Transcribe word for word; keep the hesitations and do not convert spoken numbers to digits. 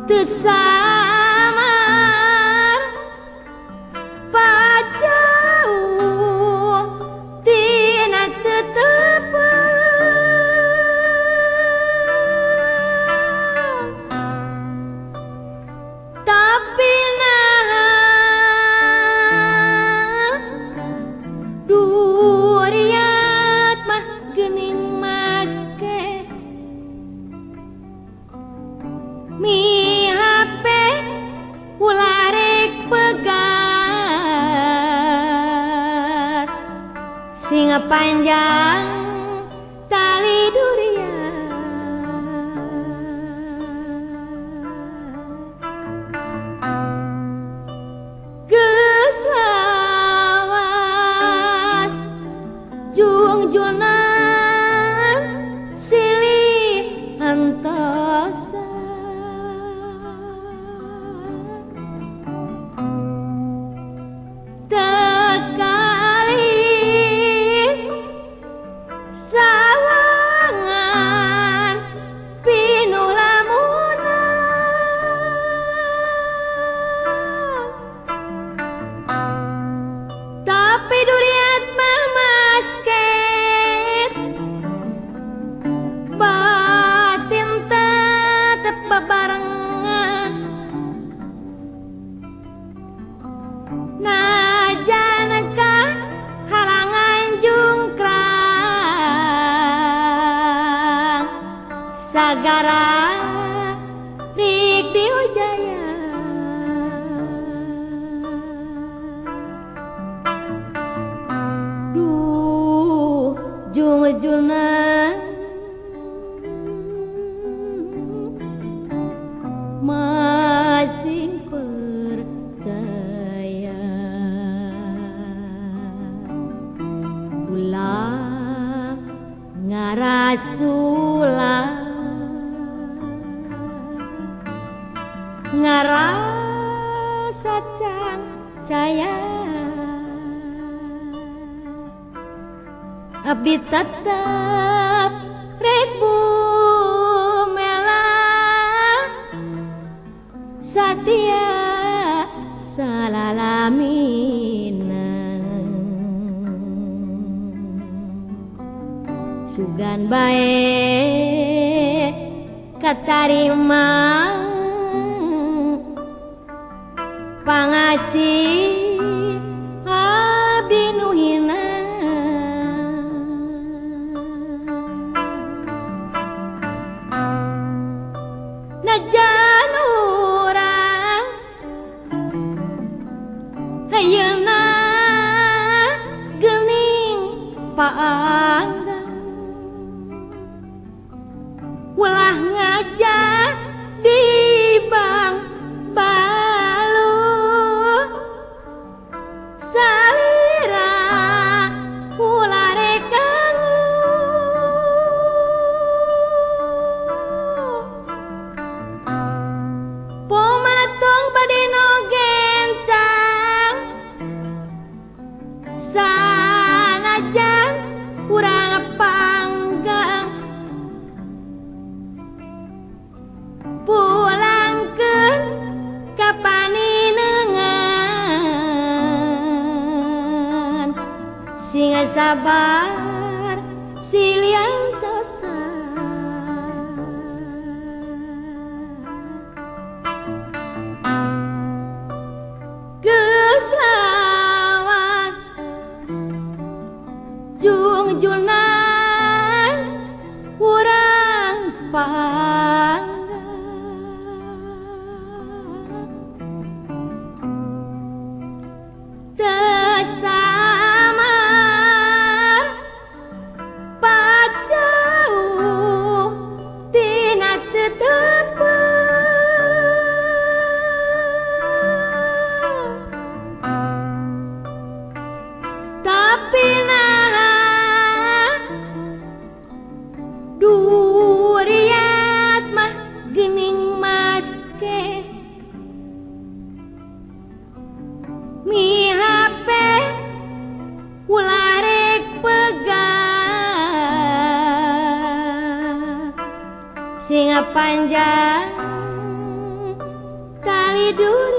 teu samar pajauh tina tetepeuh tapi nah duriat mah geuning mas ke mi hape ulah rek pegat singa panjang tali durian geus lawas jung-junan silih antosa tekalis sawangan pinuh lamunan tapi duriat mah masket batin tetep bebarengan najanakah halangan jungkrang sagara rik diujaya duh jung-junan masih percaya ulah ngarasula ngarasa can caya abdi tetep rek bumelang satia salalamina sugan bae katarima pangasih abdi nu hina najan urang hayeuna geuning paanggang ulah ngajak di bang baluh salira ulah rek ganggu pomatong bade nogencang sanajan urang panggang pulangkeun ka paninengan singa sabar silih antosa geus lawas jung-junan urang panggang teu samar pajauh tina tetepeuh tapi nah duriat mah geuning mas ke mi hape ulah rek pegat singa panjang duri